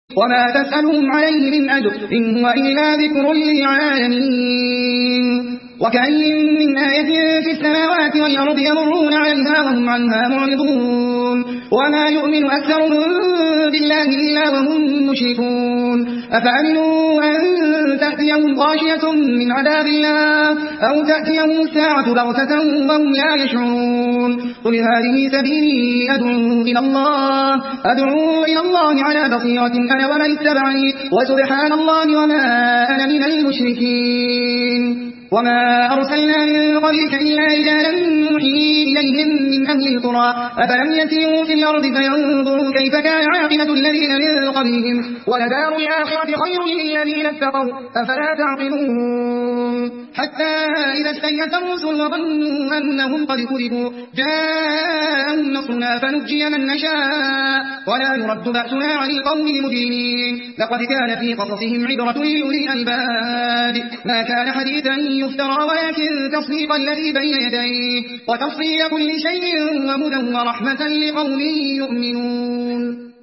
وما تسألهم عليه من أجر إن هو إلا ذكر للعالمين. وكأين من آية في السماوات والأرض يمرون عليها وهم عنها معرضون وما يؤمن أكثرهم بالله إلا وهم مشركون. أفأمنوا أن تأتيهم غاشية من عذاب الله أو تأتيهم الساعة بغتة وهم لا يشعرون. قل هذه سبيلي أدعو إلى الله على بصيرة أنا ومن اتبعني وسبحان الله وما أنا من المشركين. وما أرسلنا من قبلك إلا رجالا نوحي إليهم من أهل القرى أفلم يسيروا في الأرض فينظروا كيف كان عاقبة الذين من قبلهم ولدار الآخرة خير للذين اتقوا أفلا تعقلون. حتى إذا استيأس الرسل وظنوا أنهم قد كذبوا جاءهم نصرنا فنجي من نشاء ولا يرد بأسنا عن القوم المجرمين. لقد كان في قصصهم عبرة لأولي الألباب ما كان حديثا يفترى ولكن تصديق الذي بين يديه وتفصيل كل شيء وهدى ورحمة لقوم يؤمنون.